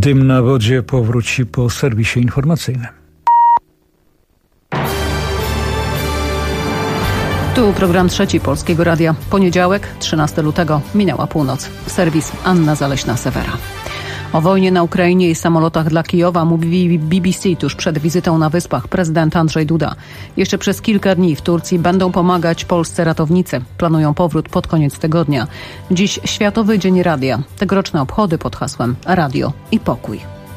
Dym na wodzie powróci po serwisie informacyjnym. Tu program Trzeci Polskiego Radia. Poniedziałek, 13 lutego, minęła północ. Serwis Anna Zaleśna-Sewera. O wojnie na Ukrainie i samolotach dla Kijowa mówi BBC tuż przed wizytą na Wyspach prezydent Andrzej Duda. Jeszcze przez kilka dni w Turcji będą pomagać polscy ratownicy. Planują powrót pod koniec tygodnia. Dziś Światowy Dzień Radia. Tegoroczne obchody pod hasłem Radio i Pokój.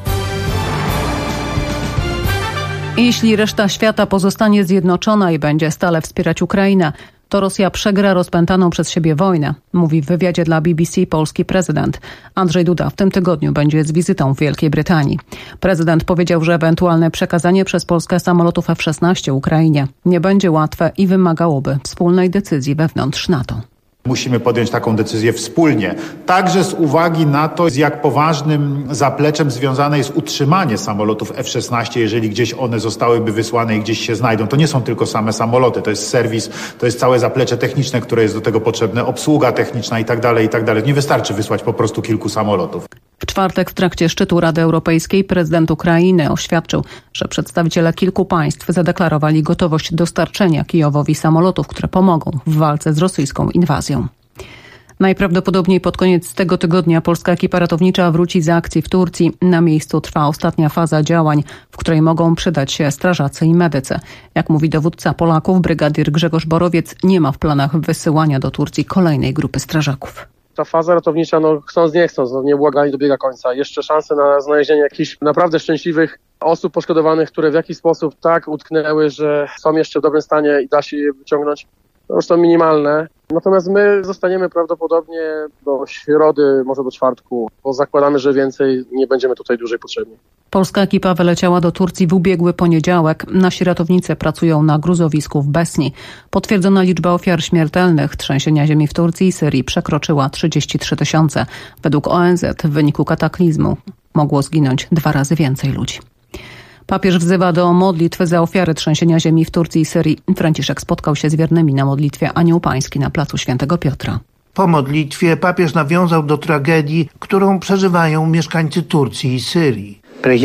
Jeśli reszta świata pozostanie zjednoczona i będzie stale wspierać Ukrainę, to Rosja przegra rozpętaną przez siebie wojnę, mówi w wywiadzie dla BBC polski prezydent. Andrzej Duda w tym tygodniu będzie z wizytą w Wielkiej Brytanii. Prezydent powiedział, że ewentualne przekazanie przez Polskę samolotów F-16 Ukrainie nie będzie łatwe i wymagałoby wspólnej decyzji wewnątrz NATO. Musimy podjąć taką decyzję wspólnie. Także z uwagi na to, z jak poważnym zapleczem związane jest utrzymanie samolotów F-16, jeżeli gdzieś one zostałyby wysłane i gdzieś się znajdą. To nie są tylko same samoloty, to jest serwis, to jest całe zaplecze techniczne, które jest do tego potrzebne, obsługa techniczna i tak dalej, i tak dalej. Nie wystarczy wysłać po prostu kilku samolotów. W czwartek w trakcie szczytu Rady Europejskiej prezydent Ukrainy oświadczył, że przedstawiciele kilku państw zadeklarowali gotowość dostarczenia Kijowowi samolotów, które pomogą w walce z rosyjską inwazją. Najprawdopodobniej pod koniec tego tygodnia polska ekipa ratownicza wróci z akcji w Turcji. Na miejscu trwa ostatnia faza działań, w której mogą przydać się strażacy i medycy. Jak mówi dowódca Polaków, brygadier Grzegorz Borowiec, nie ma w planach wysyłania do Turcji kolejnej grupy strażaków. Ta faza ratownicza, chcąc nie chcąc, nieubłaganie dobiega końca. Jeszcze szanse na znalezienie jakichś naprawdę szczęśliwych osób poszkodowanych, które w jakiś sposób tak utknęły, że są jeszcze w dobrym stanie i da się je wyciągnąć, to już są minimalne. Natomiast my zostaniemy prawdopodobnie do środy, może do czwartku, bo zakładamy, że więcej nie będziemy tutaj dłużej potrzebni. Polska ekipa wyleciała do Turcji w ubiegły poniedziałek. Nasi ratownicy pracują na gruzowisku w Besni. Potwierdzona liczba ofiar śmiertelnych trzęsienia ziemi w Turcji i Syrii przekroczyła 33 000. Według ONZ w wyniku kataklizmu mogło zginąć 2 razy więcej ludzi. Papież wzywa do modlitwy za ofiary trzęsienia ziemi w Turcji i Syrii. Franciszek spotkał się z wiernymi na modlitwie Anioł Pański na placu Świętego Piotra. Po modlitwie papież nawiązał do tragedii, którą przeżywają mieszkańcy Turcji i Syrii.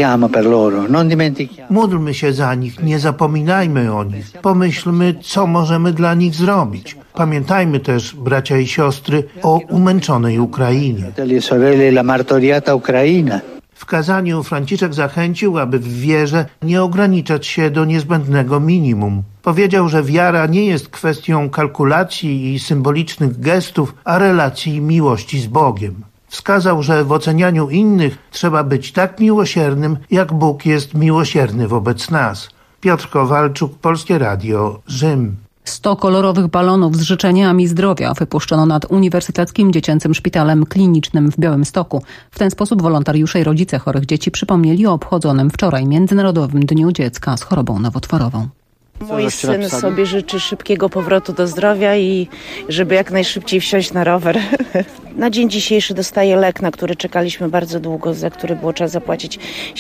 Módlmy się za nich, nie zapominajmy o nich. Pomyślmy, co możemy dla nich zrobić. Pamiętajmy też, bracia i siostry, o umęczonej Ukrainie. W kazaniu Franciszek zachęcił, aby w wierze nie ograniczać się do niezbędnego minimum. Powiedział, że wiara nie jest kwestią kalkulacji i symbolicznych gestów, a relacji miłości z Bogiem. Wskazał, że w ocenianiu innych trzeba być tak miłosiernym, jak Bóg jest miłosierny wobec nas. Piotr Kowalczuk, Polskie Radio, Rzym. 100 kolorowych balonów z życzeniami zdrowia wypuszczono nad Uniwersyteckim Dziecięcym Szpitalem Klinicznym w Białymstoku. W ten sposób wolontariusze i rodzice chorych dzieci przypomnieli o obchodzonym wczoraj Międzynarodowym Dniu Dziecka z chorobą nowotworową. Mój syn sobie życzy szybkiego powrotu do zdrowia i żeby jak najszybciej wsiąść na rower. Na dzień dzisiejszy dostaję lek, na który czekaliśmy bardzo długo, za który było trzeba zapłacić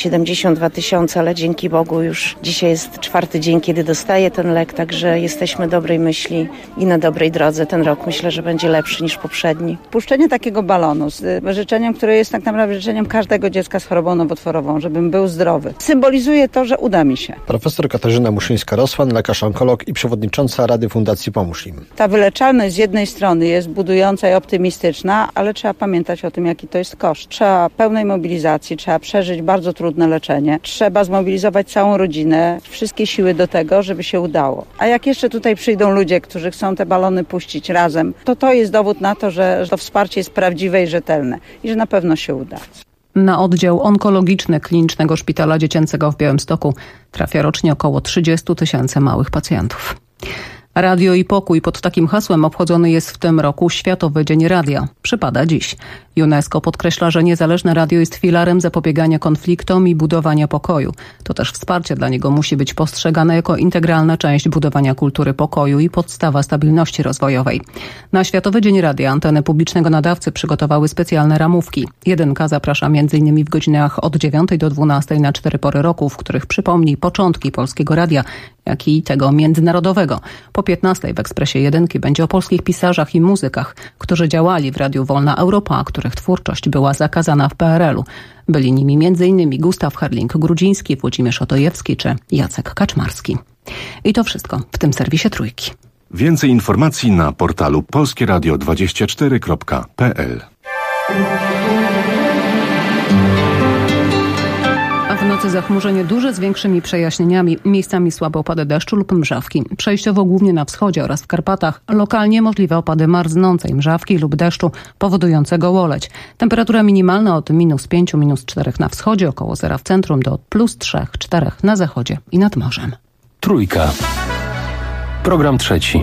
72 000, ale dzięki Bogu już dzisiaj jest 4. dzień, kiedy dostaję ten lek, także jesteśmy dobrej myśli i na dobrej drodze. Ten rok myślę, że będzie lepszy niż poprzedni. Puszczenie takiego balonu z życzeniem, które jest tak naprawdę życzeniem każdego dziecka z chorobą nowotworową, żebym był zdrowy, symbolizuje to, że uda mi się. Profesor Katarzyna Muszyńska-Roswan, lekarz onkolog i przewodnicząca Rady Fundacji Pomóż Im. Ta wyleczalność z jednej strony jest budująca i optymistyczna, ale trzeba pamiętać o tym, jaki to jest koszt. Trzeba pełnej mobilizacji, trzeba przeżyć bardzo trudne leczenie, trzeba zmobilizować całą rodzinę, wszystkie siły do tego, żeby się udało. A jak jeszcze tutaj przyjdą ludzie, którzy chcą te balony puścić razem, to jest dowód na to, że to wsparcie jest prawdziwe i rzetelne i że na pewno się uda. Na oddział onkologiczny Klinicznego Szpitala Dziecięcego w Białymstoku trafia rocznie około 30 000 małych pacjentów. Radio i Pokój pod takim hasłem obchodzony jest w tym roku Światowy Dzień Radia. Przypada dziś. UNESCO podkreśla, że niezależne radio jest filarem zapobiegania konfliktom i budowania pokoju. To też wsparcie dla niego musi być postrzegane jako integralna część budowania kultury pokoju i podstawa stabilności rozwojowej. Na Światowy Dzień Radia anteny publicznego nadawcy przygotowały specjalne ramówki. Jedynka zaprasza m.in. w godzinach od 9 do 12 na 4 pory roku, w których przypomni początki Polskiego Radia, jak i tego międzynarodowego. Po 15 w Ekspresie Jedynki będzie o polskich pisarzach i muzykach, którzy działali w Radiu Wolna Europa, których twórczość była zakazana w PRL-u. Byli nimi m.in. Gustaw Herling-Grudziński, Włodzimierz Otojewski czy Jacek Kaczmarski. I to wszystko w tym serwisie Trójki. Więcej informacji na portalu polskieradio24.pl. A w nocy zachmurzenie duże z większymi przejaśnieniami, miejscami słabe opady deszczu lub mrzawki. Przejściowo głównie na wschodzie oraz w Karpatach. Lokalnie możliwe opady marznącej mrzawki lub deszczu powodującego łoleć. Temperatura minimalna od -5, -4 na wschodzie, około zera w centrum do +3, +4 na zachodzie i nad morzem. Trójka. Program trzeci.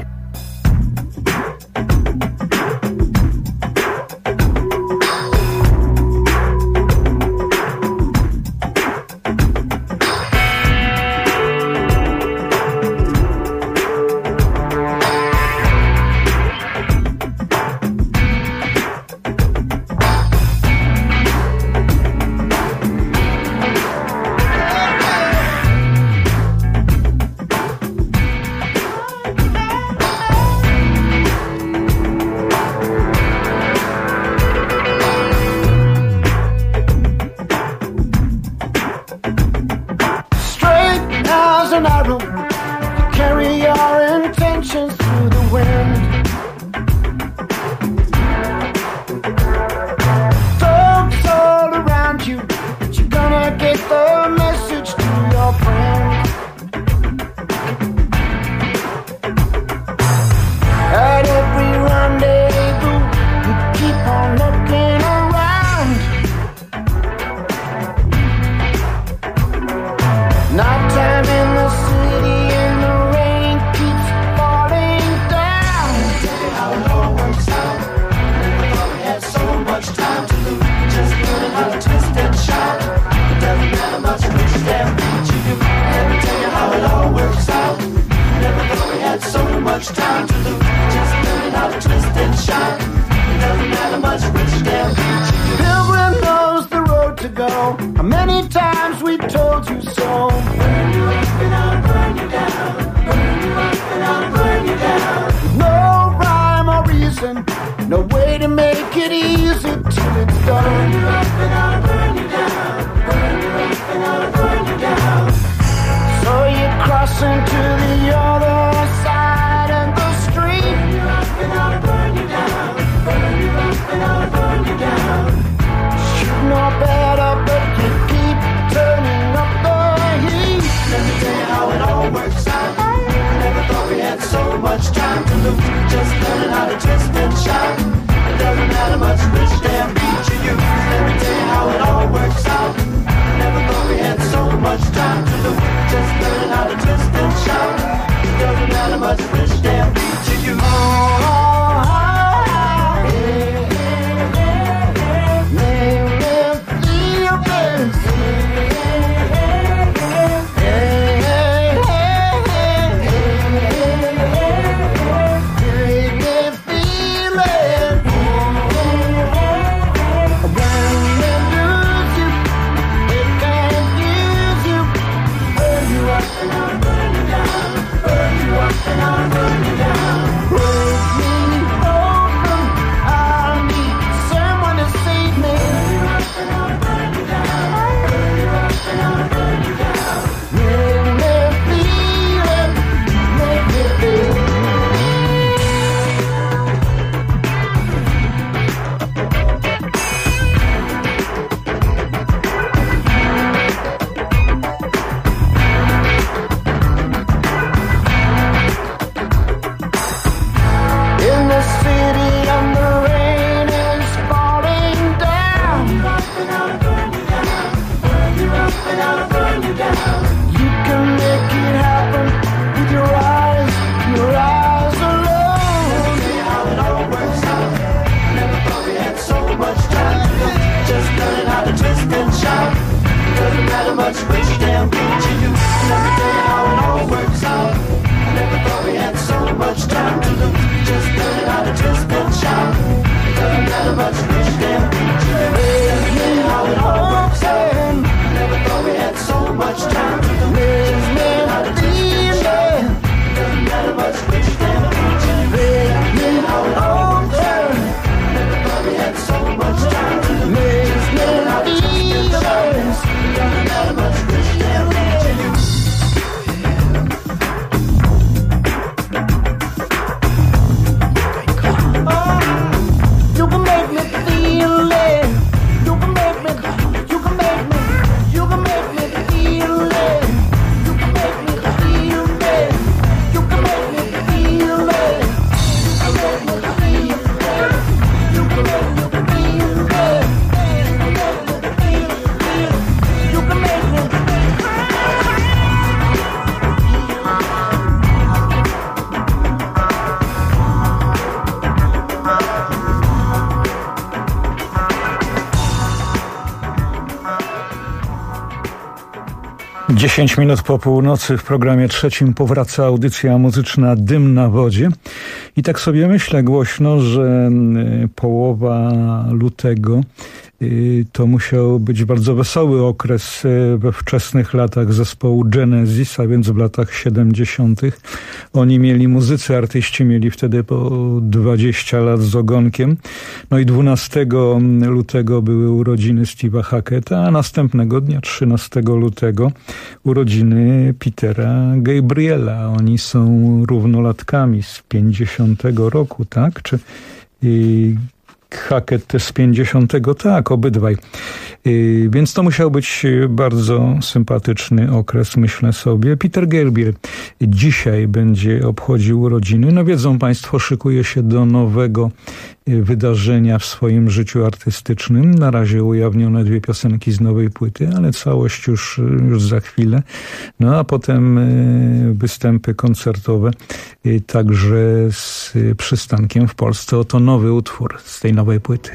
10 minut po północy w programie trzecim powraca audycja muzyczna Dym na wodzie. I tak sobie myślę głośno, że połowa lutego to musiał być bardzo wesoły okres we wczesnych latach zespołu Genesis, a więc w latach 70. Oni mieli, muzycy, artyści mieli wtedy po 20 lat z ogonkiem. No i 12 lutego były urodziny Steve'a Hacketta, a następnego dnia, 13 lutego, urodziny Petera Gabriela. Oni są równolatkami z 50 roku, tak? Czy Hackett też z 50, tak, obydwaj. Więc to musiał być bardzo sympatyczny okres, myślę sobie. Peter Gabriel dzisiaj będzie obchodził urodziny. No wiedzą Państwo, szykuje się do nowego wydarzenia w swoim życiu artystycznym. Na razie ujawnione 2 piosenki z nowej płyty, ale całość już za chwilę. No a potem występy koncertowe, także z przystankiem w Polsce. Oto nowy utwór z tej nowej płyty.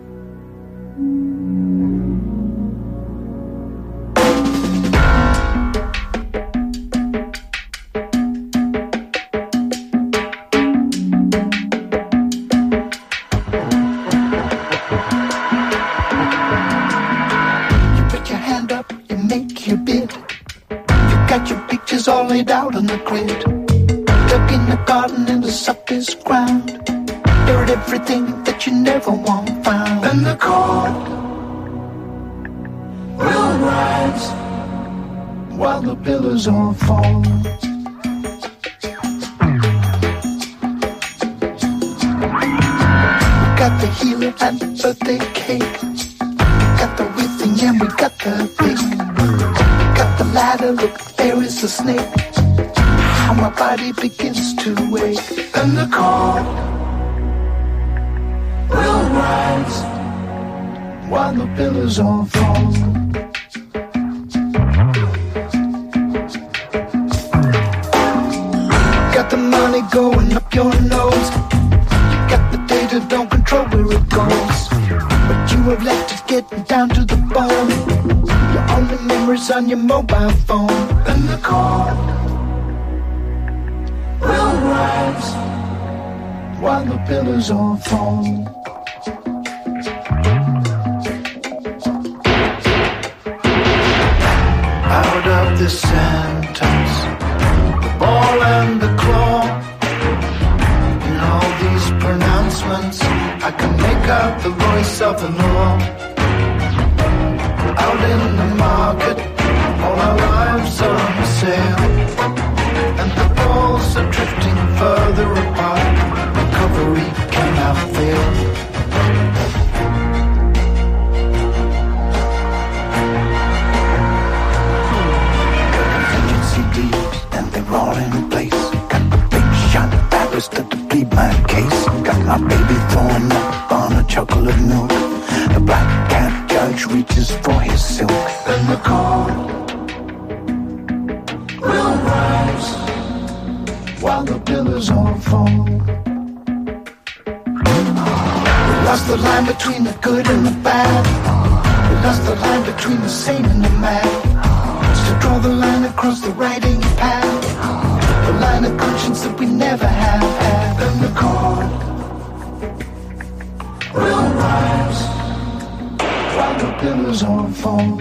All laid out on the grid, dug in the garden in the softest ground, buried everything that you never want found. And the cold will rise while the pillars all fall. We got the healer and the birthday cake, we got the whipping and we got the bake. Got the ladder, look, there is a snake. How my body begins to wake. And the cold will rise while the pillars all fall. Got the money going up your nose. You got the data, don't control where it goes. But you have let it get down to the bone. Your only memories on your mobile phone. And the cold will rise while the pillars all fall. Out of the sentence, the ball and the claw. In all these pronouncements, I can make out the voice of the law. Out in the market, all our lives are on sale, and the balls are drifting further apart. Recovery cannot fail. Contingency deals, and they're all in place. Got the big shot barrister to plead my case. Got my baby throwing up on a chocolate milk. The black cat judge reaches for his silk. And the cold will rise while the pillars all fall. We lost the line between the good and the bad. We lost the line between the sane and the mad. To draw the line across the writing pad, the line of conscience that we never have had. And the cold will rise while the pillars all fall.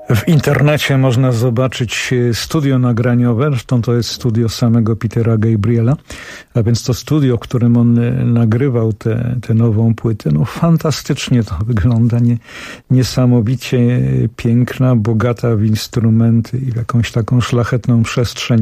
W internecie można zobaczyć studio nagraniowe, zresztą to jest studio samego Petera Gabriela, a więc to studio, w którym on nagrywał tę nową płytę. No fantastycznie to wygląda, niesamowicie piękna, bogata w instrumenty i w jakąś taką szlachetną przestrzeń.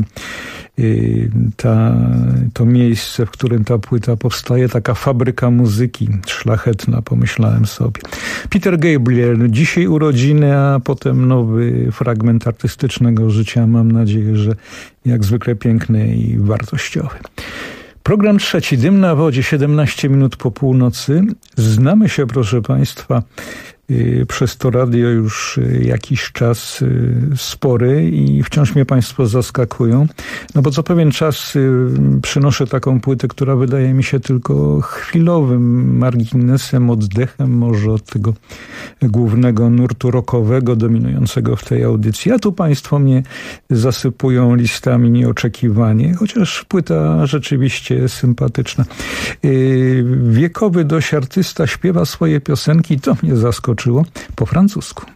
To miejsce, w którym ta płyta powstaje, taka fabryka muzyki szlachetna, pomyślałem sobie. Peter Gabriel, dzisiaj urodziny, a potem nowy fragment artystycznego życia. Mam nadzieję, że jak zwykle piękny i wartościowy. Program trzeci, Dym na wodzie, 17 minut po północy. Znamy się, proszę Państwa, przez to radio już jakiś czas spory i wciąż mnie Państwo zaskakują. No bo co pewien czas przynoszę taką płytę, która wydaje mi się tylko chwilowym marginesem, oddechem może od tego głównego nurtu rockowego dominującego w tej audycji. A tu Państwo mnie zasypują listami nieoczekiwanie, chociaż płyta rzeczywiście sympatyczna. Wiekowy dość artysta śpiewa swoje piosenki, to mnie zaskoczyło po francusku.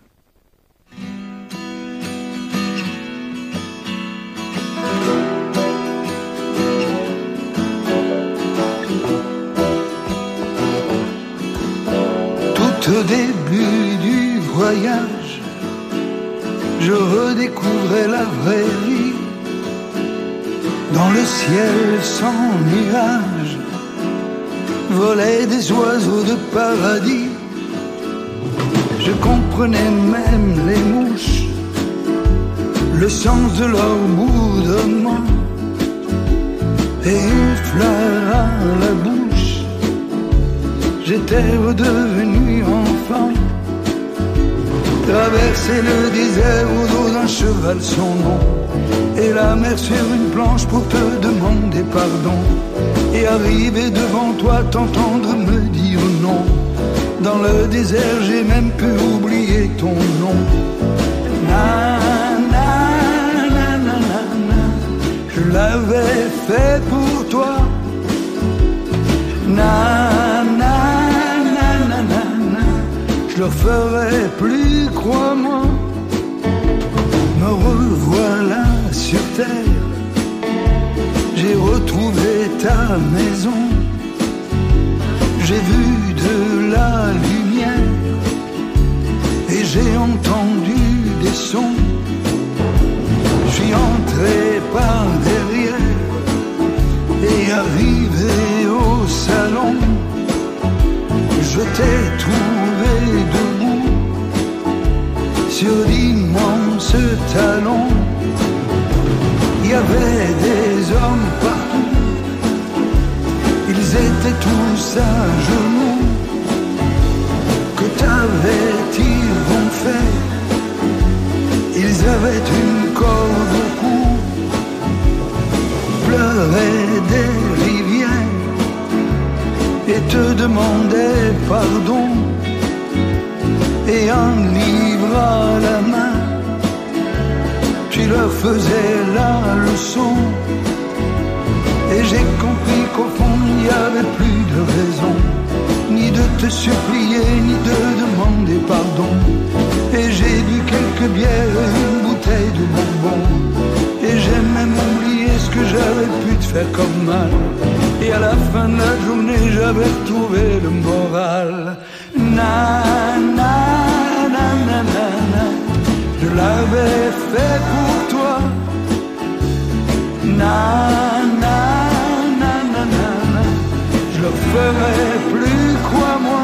Tout au début du voyage, je redécouvrais la vraie vie. Dans le ciel sans nuages, volaient des oiseaux de paradis. Je comprenais même les mouches, le sens de leur bourdonnement. Et une fleur à la bouche, j'étais redevenu enfant. Traverser le désert au dos d'un cheval sans nom, et la mer sur une planche pour te demander pardon. Et arriver devant toi, t'entendre me dire non. Dans le désert, j'ai même pu oublier ton nom. Na, na, na, na, na, na. Je l'avais fait pour toi. Na, na, na, na, na, na. Je le ferai plus, crois-moi. Me revoilà sur terre. J'ai retrouvé ta maison. J'ai vu de la lumière et j'ai entendu des sons. Je suis entré par derrière et arrivé au salon. Je t'ai trouvé debout sur d'immenses talons. Il y avait des hommes partout. Ils étaient tous à genoux. Que t'avaient-ils donc fait? Ils avaient une corde au cou, pleuraient des rivières et te demandaient pardon. Et un livre à la main, tu leur faisais la leçon. Et j'ai compris qu'au fond il n'y avait plus de raison, ni de te supplier, ni de demander pardon. Et j'ai bu quelques bières et une bouteille de bonbons. Et j'ai même oublié ce que j'avais pu te faire comme mal. Et à la fin de la journée j'avais retrouvé le moral. Na, na, na, na, na, na. Je l'avais fait pour toi. Na, na, na, na, na, na. Je le ferai plus, crois-moi.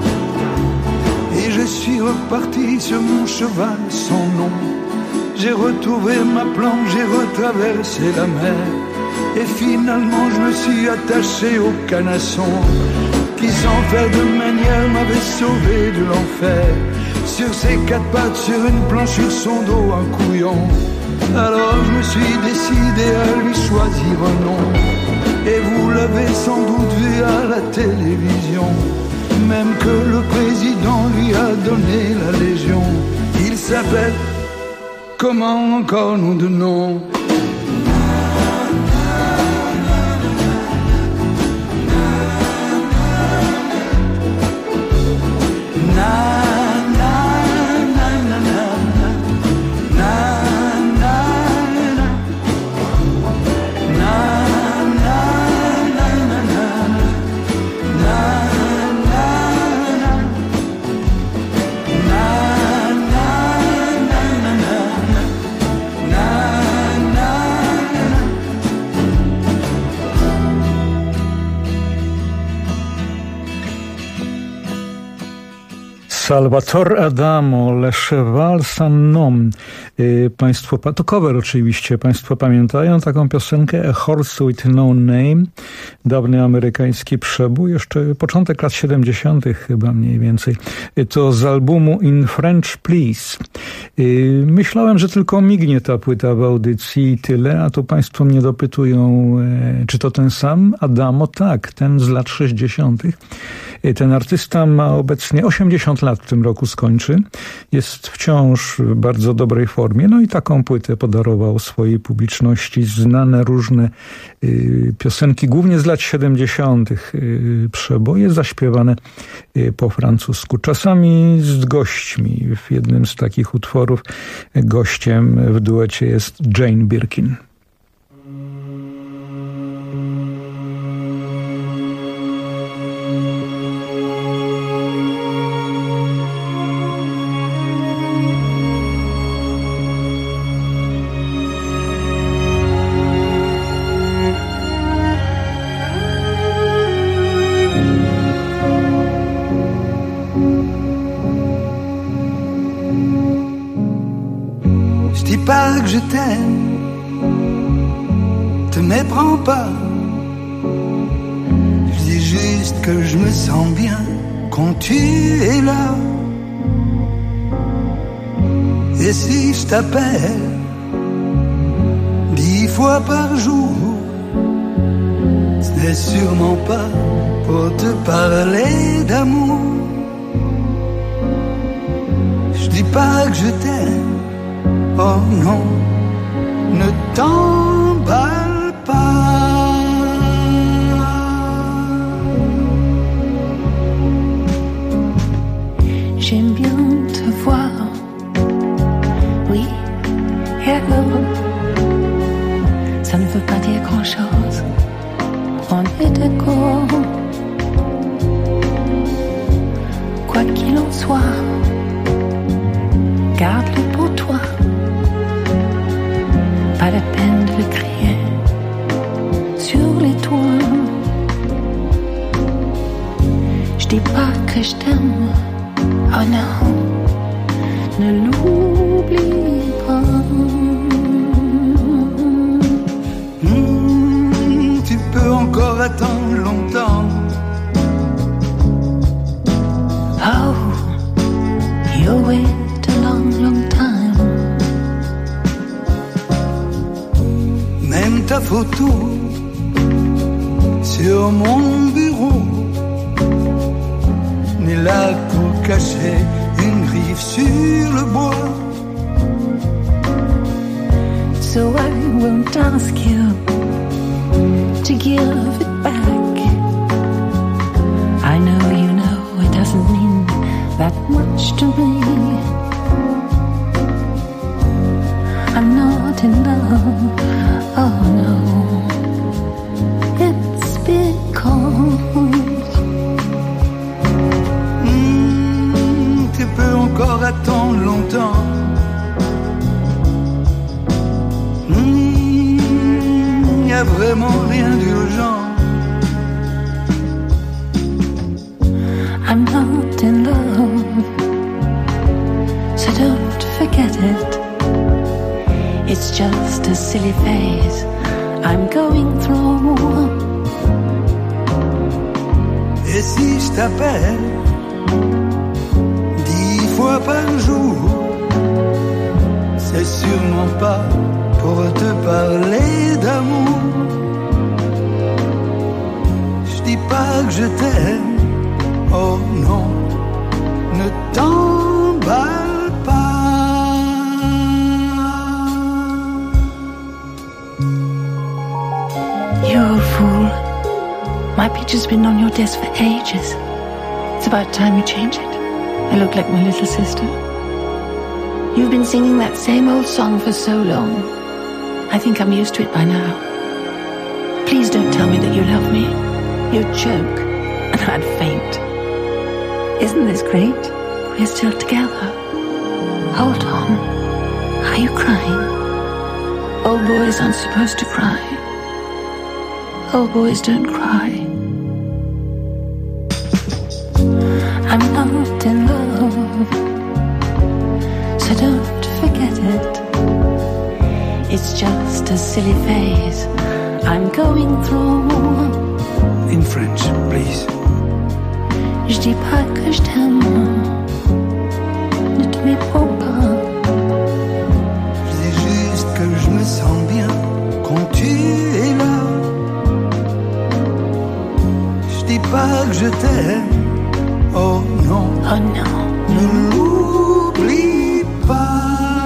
Et je suis reparti sur mon cheval sans nom. J'ai retrouvé ma planche, j'ai retraversé la mer. Et finalement je me suis attaché au canasson, qui sans faire de manière m'avait sauvé de l'enfer. Sur ses quatre pattes, sur une planche, sur son dos un couillon. Alors je me suis décidé à lui choisir un nom. Et vous l'avez sans doute vu à la télévision, même que le président lui a donné la Légion. Il s'appelle, comment encore nom de nom? Na, na, na, na, na, na. Salvatore Adamo, Le Cheval Sans Nom. Państwo, to cover oczywiście. Państwo pamiętają taką piosenkę A Horse with No Name? Dawny amerykański przebój, jeszcze początek lat 70. chyba mniej więcej. To z albumu In French Please. Myślałem, że tylko mignie ta płyta w audycji i tyle, a tu państwo mnie dopytują, czy to ten sam Adamo? Tak, ten z lat 60. Ten artysta ma obecnie 80 lat, w tym roku skończy. Jest wciąż w bardzo dobrej formie. No i taką płytę podarował swojej publiczności. Znane różne piosenki, głównie z lat 70. Przeboje zaśpiewane po francusku. Czasami z gośćmi. W jednym z takich utworów gościem w duecie jest Jane Birkin. Pas que je t'aime, te méprends pas. Je dis juste que je me sens bien quand tu es là. Et si je t'appelle 10 fois par jour, ce n'est sûrement pas pour te parler d'amour. Je dis pas que je t'aime. Oh non, ne t'emballe pas. J'aime bien te voir. Oui, hello. Ça ne veut pas dire grand-chose. On est d'accord. Quoi qu'il en soit, garde-le pour toi. Pas la peine de le crier sur les toits. Je dis pas que je t'aime, oh non, ne l'oublie pas. Tu peux encore attendre longtemps. Oh, you'll wait a long, long time. Même ta photo sur mon bureau n'est là pour cacher une griffe sur le bois. So I won't ask you to give it back. I know you know it doesn't mean that much to me. I'm not in love. Oh no, it's because tu peux encore attendre longtemps. Y a vraiment rien d'urgent. I'm not in love, so don't forget it. It's just a silly phase I'm going through. Et si je t'appelle 10 fois par jour, c'est sûrement pas pour te parler d'amour. Je dis pas que je t'aime, oh non, ne t'emballe pas. You're a fool. My picture's been on your desk for ages. It's about time you change it. I look like my little sister. You've been singing that same old song for so long. I think I'm used to it by now. Please don't tell me that you love me. You'd choke and I'd faint. Isn't this great? We're still together. Hold on. Are you crying? Old boys aren't supposed to cry. Old boys don't cry. I'm not in love. so don't forget it. It's just a silly phase I'm going through. In French, please. Je dis pas que je t'aime, ne te méprends pas. Je dis juste que je me sens bien quand tu es là. Je dis pas que je t'aime, oh non, oh non, ne l'oublie pas.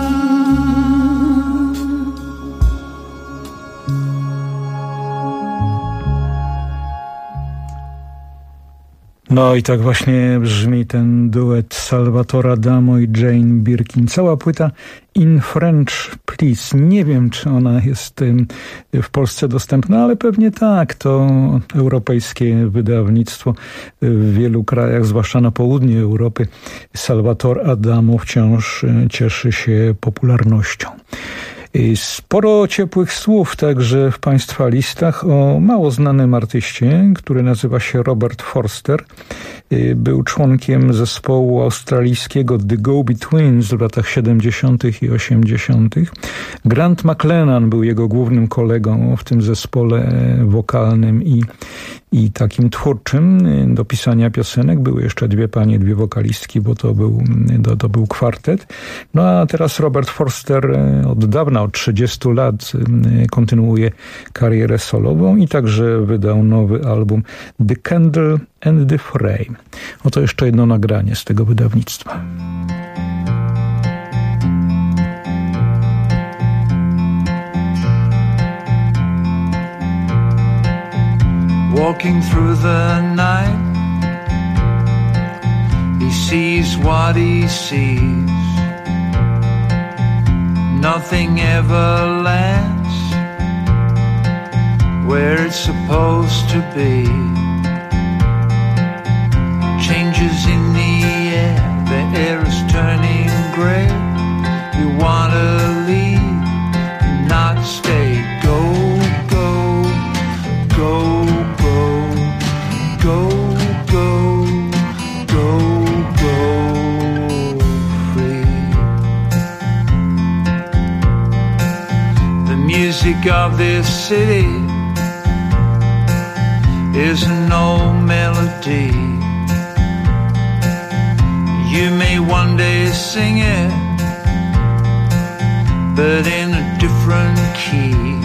No i tak właśnie brzmi ten duet Salvatore Adamo i Jane Birkin. Cała płyta In French, Please. Nie wiem, czy ona jest w Polsce dostępna, ale pewnie tak. To europejskie wydawnictwo w wielu krajach, zwłaszcza na południu Europy. Salvatore Adamo wciąż cieszy się popularnością. Sporo ciepłych słów także w Państwa listach o mało znanym artyście, który nazywa się Robert Forster. Był członkiem zespołu australijskiego The Go-Betweens w latach 70. i 80. Grant McLennan był jego głównym kolegą w tym zespole wokalnym i takim twórczym do pisania piosenek. Były jeszcze dwie panie, dwie wokalistki, bo to był kwartet. No a teraz Robert Forster od dawna, od 30 lat kontynuuje karierę solową i także wydał nowy album The Candle and the Flame. Oto jeszcze jedno nagranie z tego wydawnictwa. Walking through the night, he sees what he sees. Nothing ever lands where it's supposed to be. Changes in the air is turning gray. You wanna leave, not stay. Go, go, go. Go, go, go, go free. The music of this city is an old melody. You may one day sing it, but in a different key.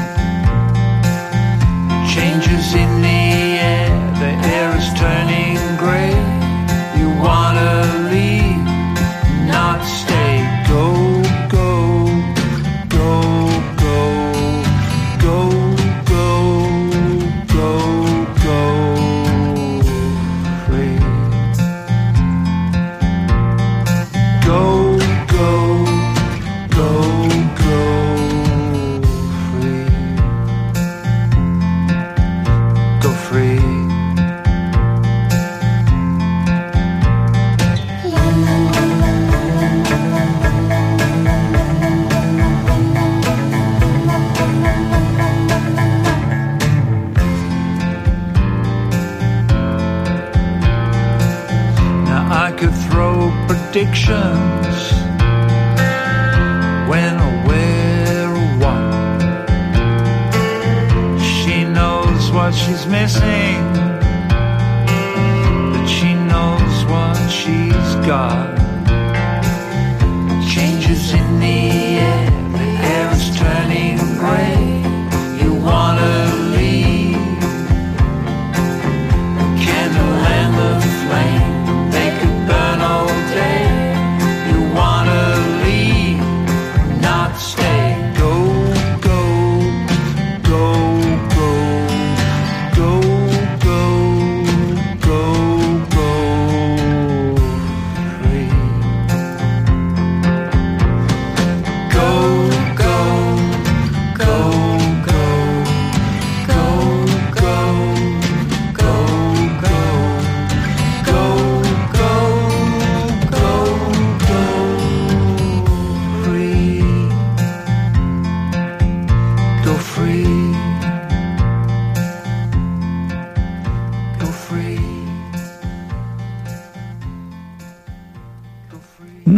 Changes in the air is turning gray. You wanna leave, not stay. Go, go, go, go, go, go, go, go free. Go, go, go, go free. Go free. Predictions, when or where or what. She knows what she's missing, but she knows what she's got. Changes in the air is turning gray. You wanna leave, candle and the flame, they could burn all day. You wanna leave, not stay. Go, go, go, go, go, go,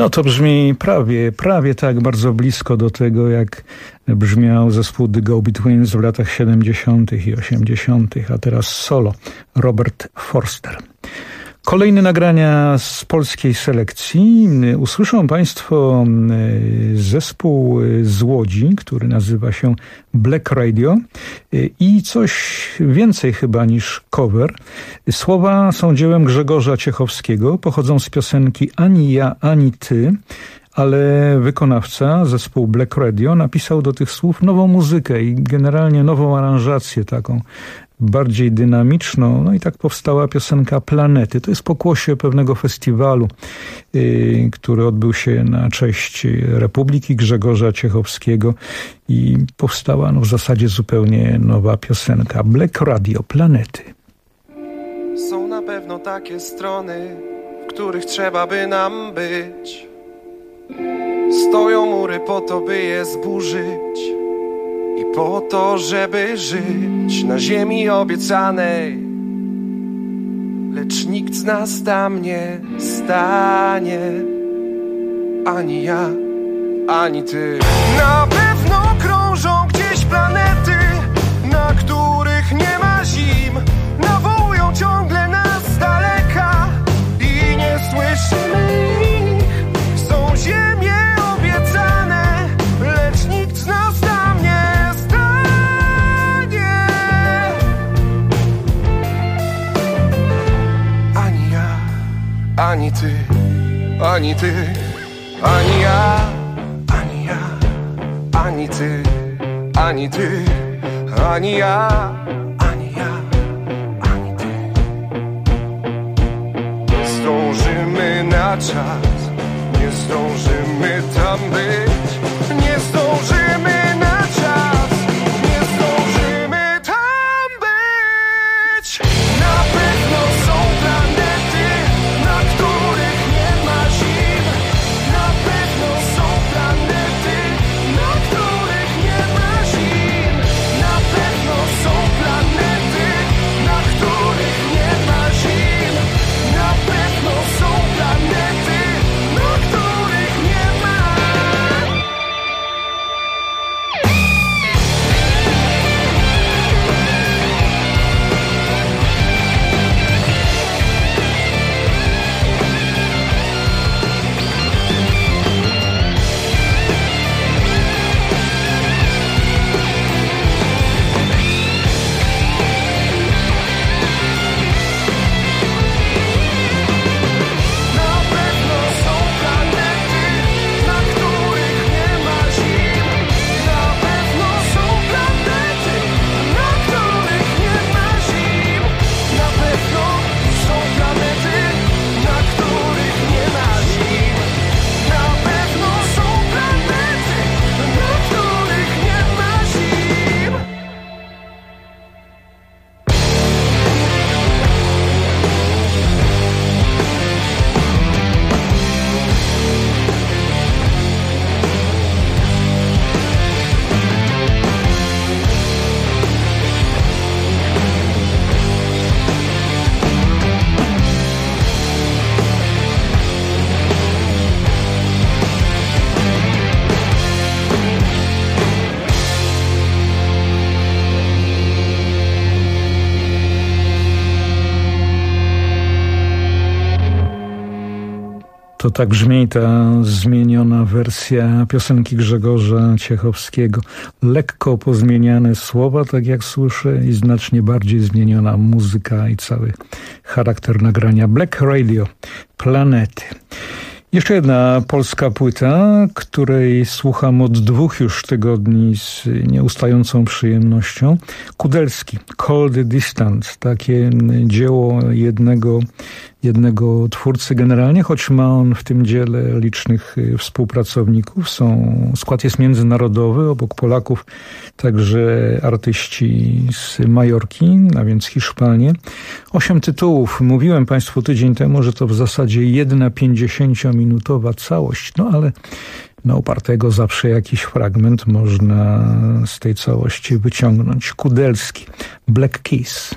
No to brzmi prawie tak bardzo blisko do tego, jak brzmiał zespół The Go-Betweens w latach 70. i 80., a teraz solo Robert Forster. Kolejne nagrania z polskiej selekcji. Usłyszą Państwo zespół z Łodzi, który nazywa się Black Radio i coś więcej chyba niż cover. Słowa są dziełem Grzegorza Ciechowskiego, pochodzą z piosenki Ani ja, ani ty, ale wykonawca, zespół Black Radio, napisał do tych słów nową muzykę i generalnie nową aranżację, taką bardziej dynamiczną. No i tak powstała piosenka Planety. To jest pokłosie pewnego festiwalu, który odbył się na cześć Republiki Grzegorza Ciechowskiego i powstała w zasadzie zupełnie nowa piosenka. Black Radio, Planety. Są na pewno takie strony, w których trzeba by nam być. Stoją mury po to, by je zburzyć i po to, żeby żyć na ziemi obiecanej. Lecz nikt z nas tam nie stanie, ani ja, ani ty. Na pewno krążą gdzieś planety, na których nie ma zim. Nawołują ciągle nas z daleka i nie słyszymy ich. Są ziemie obiecane, lecz nikt z nas tam nie stanie. Ani ja, ani ty, ani ty, ani ja, ani ja, ani ty, ani ty, ani ja, ani ja, ani ty. Zdążymy na czas, nie zdążymy tam być, nie zdążymy na czas, nie zdążymy tam być. Na pewno są planety, na których nie ma zim. Na pewno są planety, na których nie ma zim. Na pewno są planety, na których nie ma zim. Na pewno są planety, na których nie ma. To tak brzmi ta zmieniona wersja piosenki Grzegorza Ciechowskiego. Lekko pozmieniane słowa, tak jak słyszę, i znacznie bardziej zmieniona muzyka i cały charakter nagrania. Black Radio, Planety. Jeszcze jedna polska płyta, której słucham od 2 już tygodni z nieustającą przyjemnością. Kudelski, Cold Distance, takie dzieło jednego twórcy generalnie, choć ma on w tym dziele licznych współpracowników. Skład jest międzynarodowy, obok Polaków także artyści z Majorki, a więc Hiszpanie. 8 tytułów. Mówiłem Państwu tydzień temu, że to w zasadzie jedna 50-minutowa całość, no ale na upartego zawsze jakiś fragment można z tej całości wyciągnąć. Kudelski, Black Keys.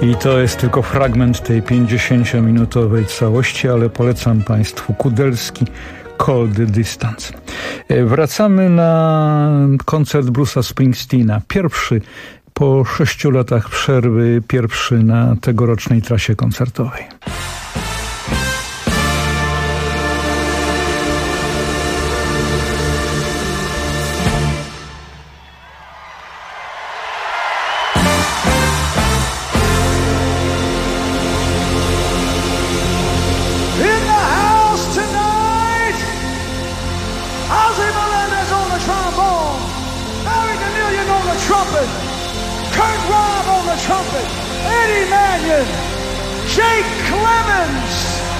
I to jest tylko fragment tej 50-minutowej całości, ale polecam Państwu Kudelski, Cold Distance. Wracamy na koncert Bruce'a Springsteena. Pierwszy po 6 latach przerwy, pierwszy na tegorocznej trasie koncertowej. Jake Clemens,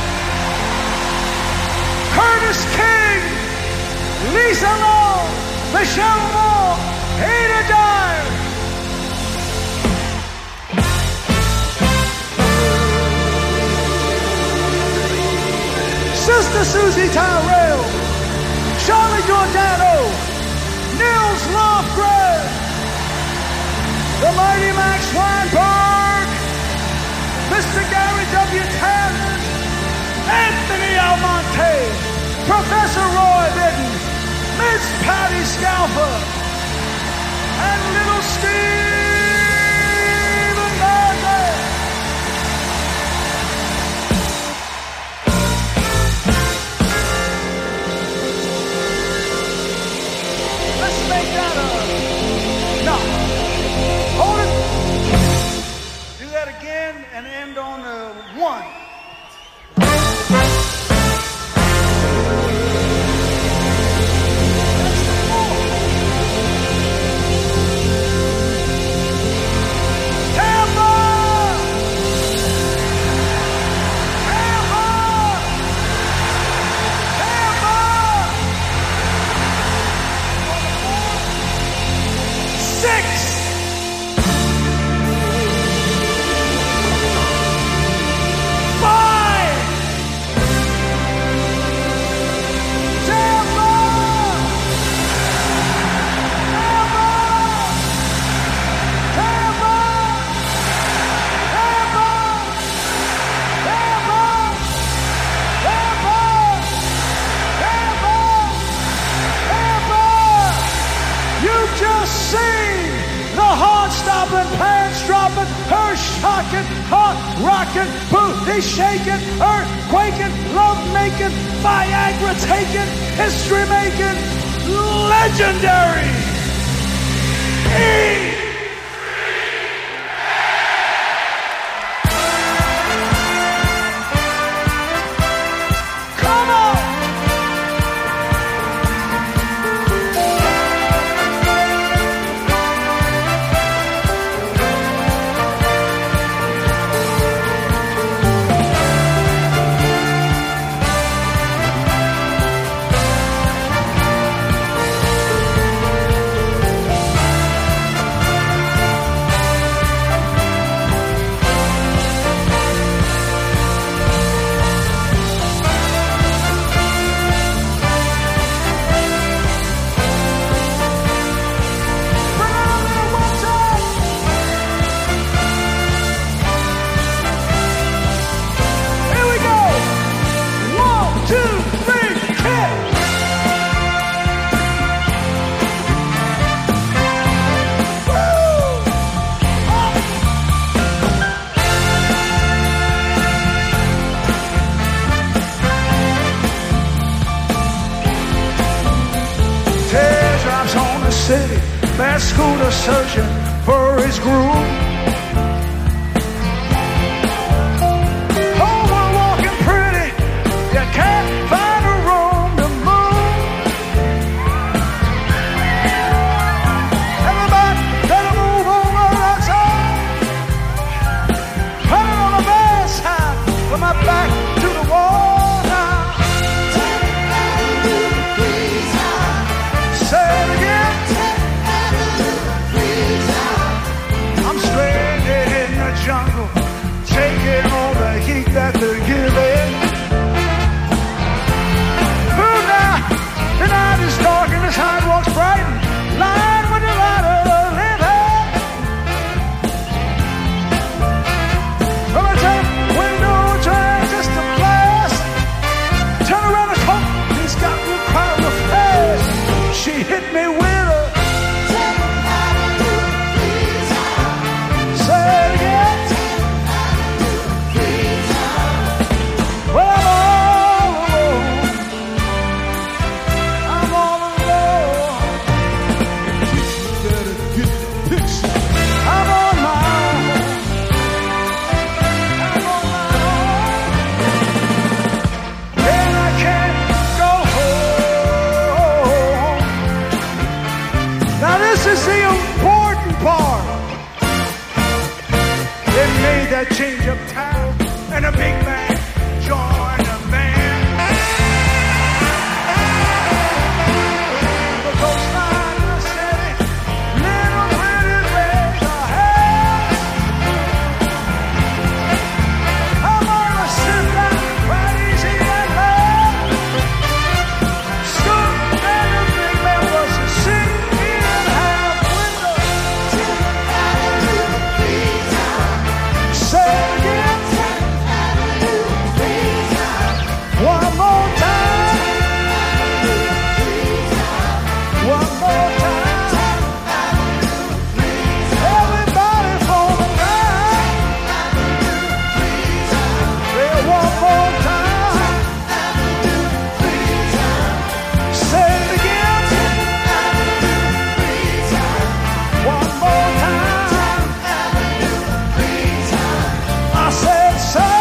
Curtis King, Lisa Long, Michelle Moore, Ada Dyer. Sister Susie Tyrell, Charlie Giordano, Nils Lofgren, the mighty Max Weinberg, Mr. Gary W. Tannen, Anthony Almonte, Professor Roy Bitton, Miss Patty Scalper, and little Stephen Marley. Let's make that no. Hold it. Do that again and end on one. Rockin', booty shaking, earthquaking, love making, Viagra taking, history making, legendary. Come on! City, that scooter searching for his groove. Oh, we're walking pretty, you can't find a room to move. Everybody, better move over outside. Put it on the bad side, with my back to the wall now. Say it again. made that change of time, and a big man joined a band. The coastline was steady, little pretty rays ahead. I'm gonna sit down right easy and low. Stood and the big man was a sitting in half window. Say it again. One more time. One more time. Everybody from the line. Say one more time. Say it again. One more time. I said, say.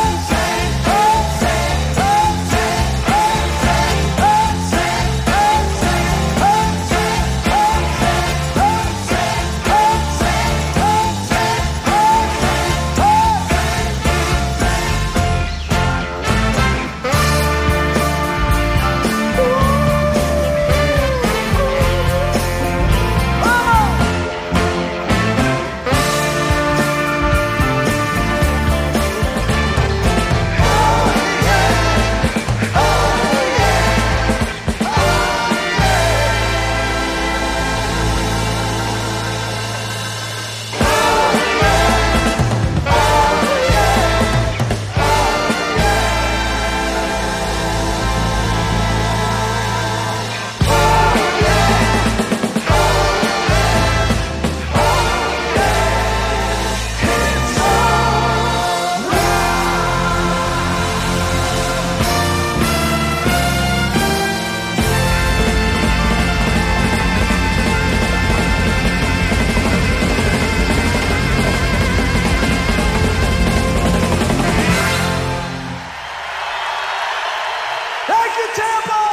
Thank you, Tampa!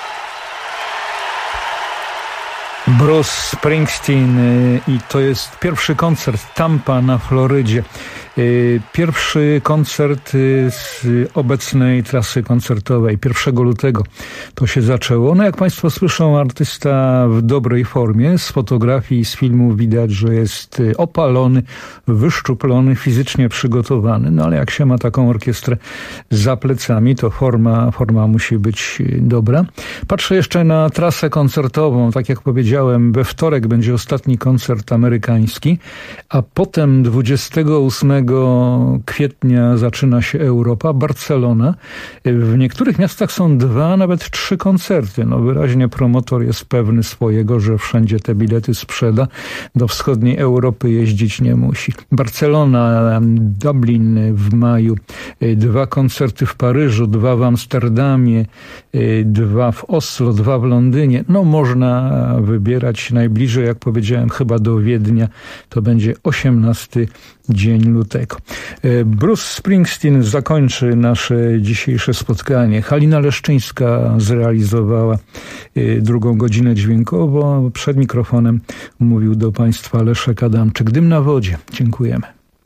Bruce Springsteen i to jest pierwszy koncert Tampa na Florydzie. Pierwszy koncert z obecnej trasy koncertowej. 1 lutego to się zaczęło. No jak Państwo słyszą, artysta w dobrej formie. Z fotografii i z filmów widać, że jest opalony, wyszczuplony, fizycznie przygotowany. No ale jak się ma taką orkiestrę za plecami, to forma musi być dobra. Patrzę jeszcze na trasę koncertową. Tak jak powiedziałem, we wtorek będzie ostatni koncert amerykański, a potem 28 kwietnia zaczyna się Europa, Barcelona. W niektórych miastach są 2, nawet 3 koncerty. No wyraźnie promotor jest pewny swojego, że wszędzie te bilety sprzeda. Do wschodniej Europy jeździć nie musi. Barcelona, Dublin w maju, 2 koncerty w Paryżu, 2 w Amsterdamie, 2 w Oslo, 2 w Londynie. No można wybierać najbliżej, jak powiedziałem, chyba do Wiednia. To będzie 18 dzień lutego. Bruce Springsteen zakończy nasze dzisiejsze spotkanie. Halina Leszczyńska zrealizowała drugą godzinę dźwiękowo. Przed mikrofonem mówił do Państwa Leszek Adamczyk. Dym na wodzie. Dziękujemy.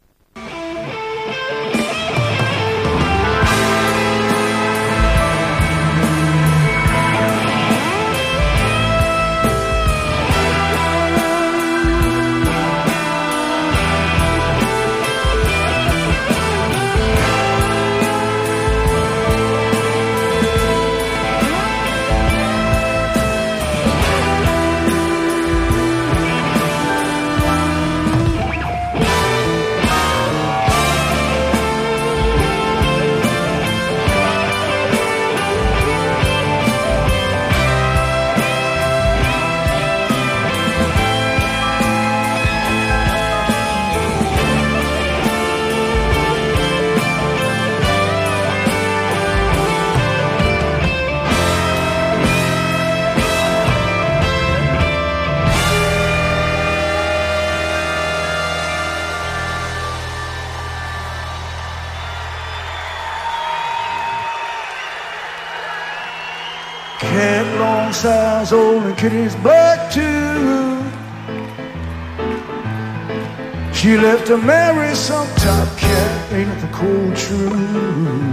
Cat long size old and kitty's black too. She left to marry some top cat. ain't the cold truth.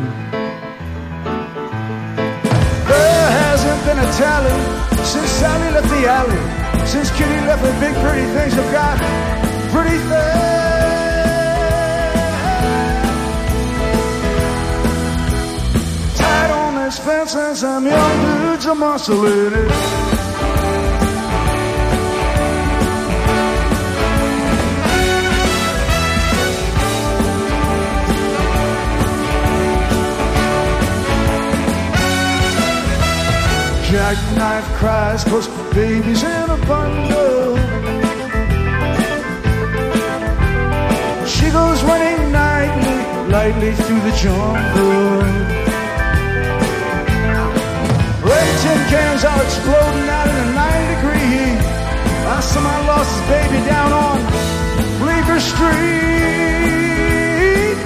There hasn't been a tally since Sally left the alley, since Kitty left the big pretty things have got pretty fast. Tied on this fence and some young dudes are muscling it. Jackknife cries 'cause baby's in a bundle. She goes running nightly, lightly through the jungle. Red tin cans are exploding out in a 9-degree heat. Someone lost his baby down on Bleecker Street.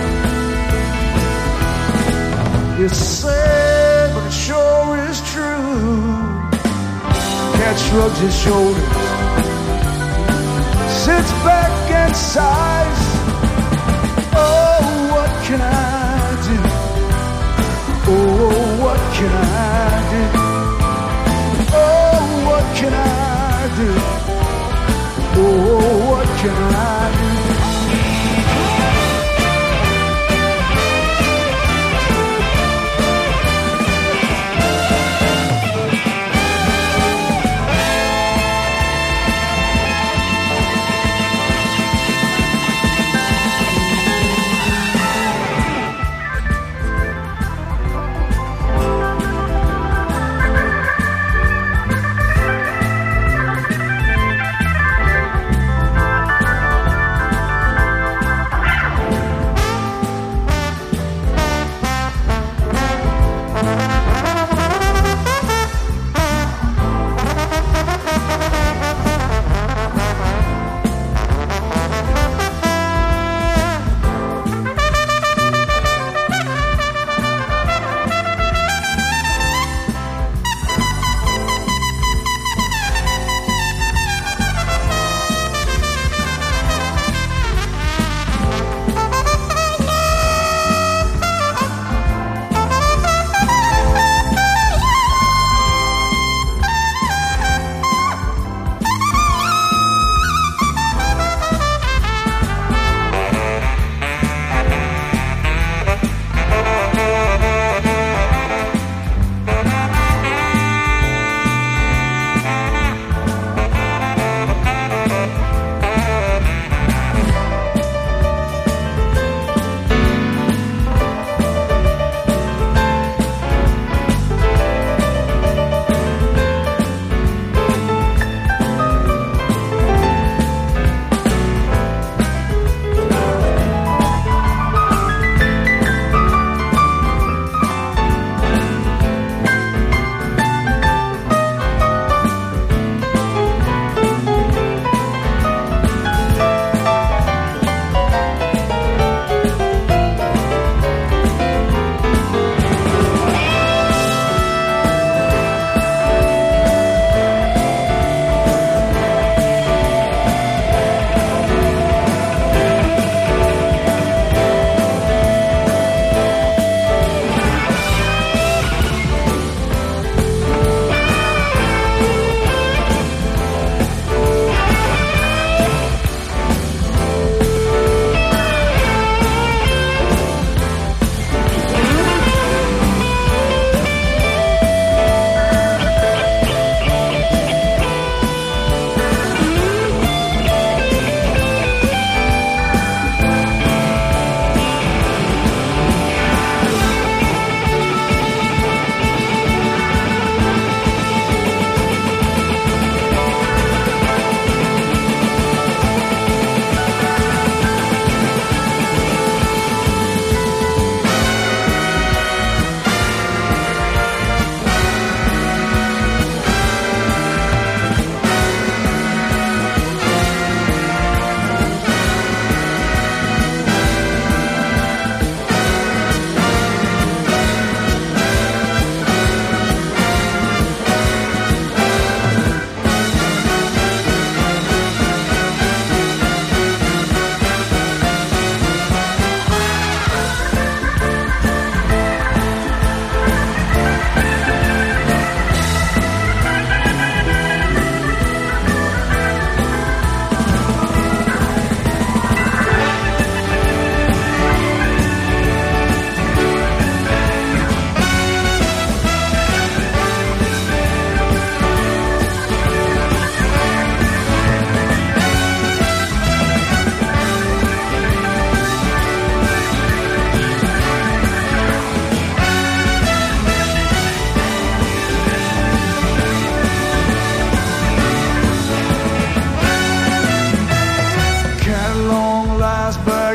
It's sad, but it sure is true. Cat shrugs his shoulders, sits back and sighs. Oh, what can I do? Oh, what can I do? Oh, what can I do? Oh, what can I do?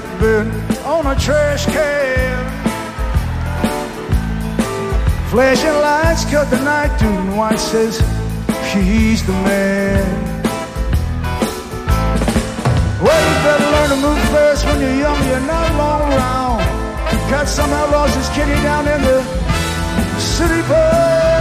bin on a trash can. Flashing lights cut the night through, and White says he's the man. Well, you better learn to move fast when you're young, you're not long around. Got some outlaws that's kitty down in the city bar.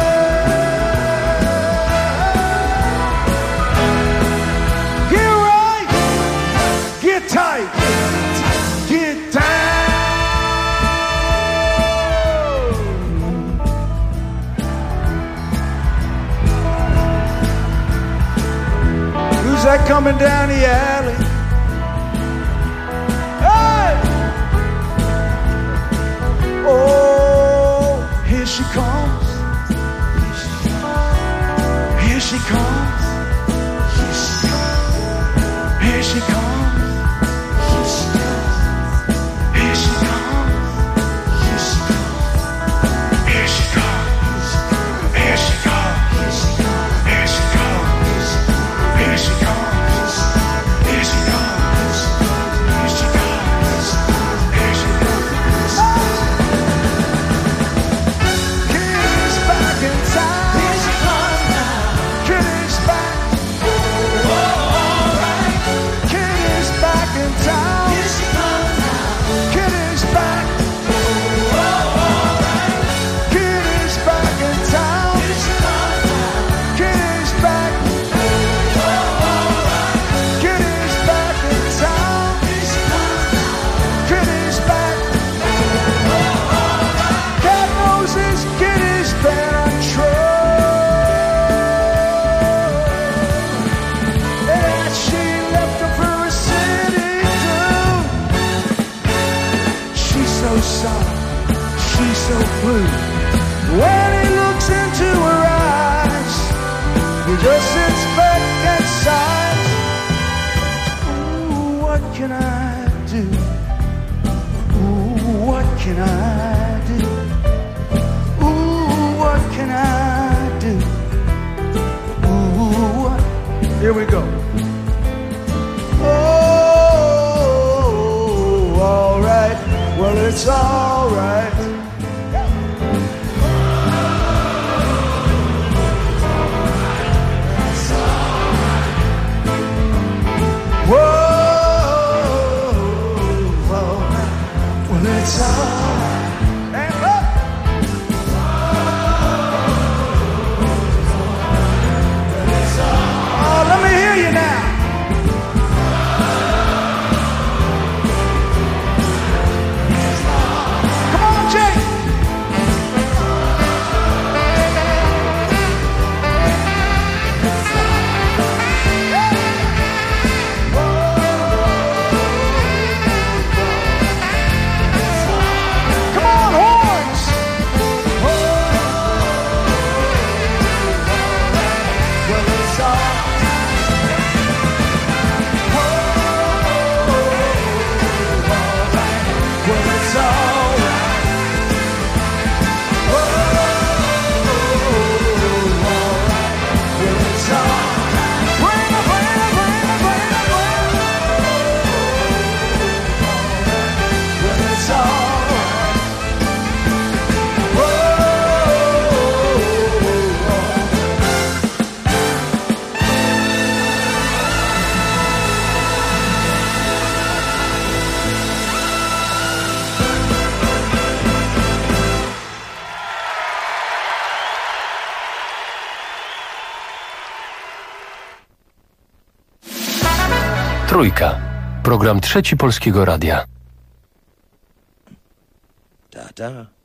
Get right, get tight, get down. Who's that coming down the alley? Oh, here she comes. Here she comes. Here she comes. Here she comes. Here she comes. Here she comes. Here she comes. Here she comes. Here she comes. Here she comes. Here she comes. When he looks into her eyes, he just sits back and sighs. Ooh, what can I do? Ooh, what can I do? Ooh, what can I do? Ooh, what? Here we go. Oh, all right. Well, it's all right. It's all right. And up. Oh, let me hear you now. Come on, Jake. Trójka. Program Trzeci Polskiego Radia. Da, da.